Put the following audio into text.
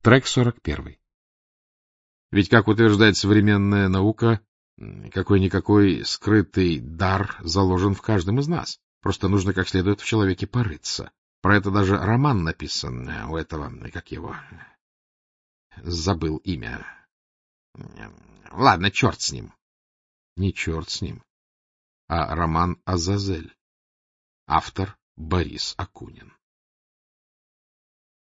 Трек 41. Ведь, как утверждает современная наука, какой-никакой скрытый дар заложен в каждом из нас. Просто нужно как следует в человеке порыться. Про это даже роман написан у этого, как его... Забыл имя. Ладно, черт с ним. Не черт с ним, а роман «Азазель». Автор Борис Акунин.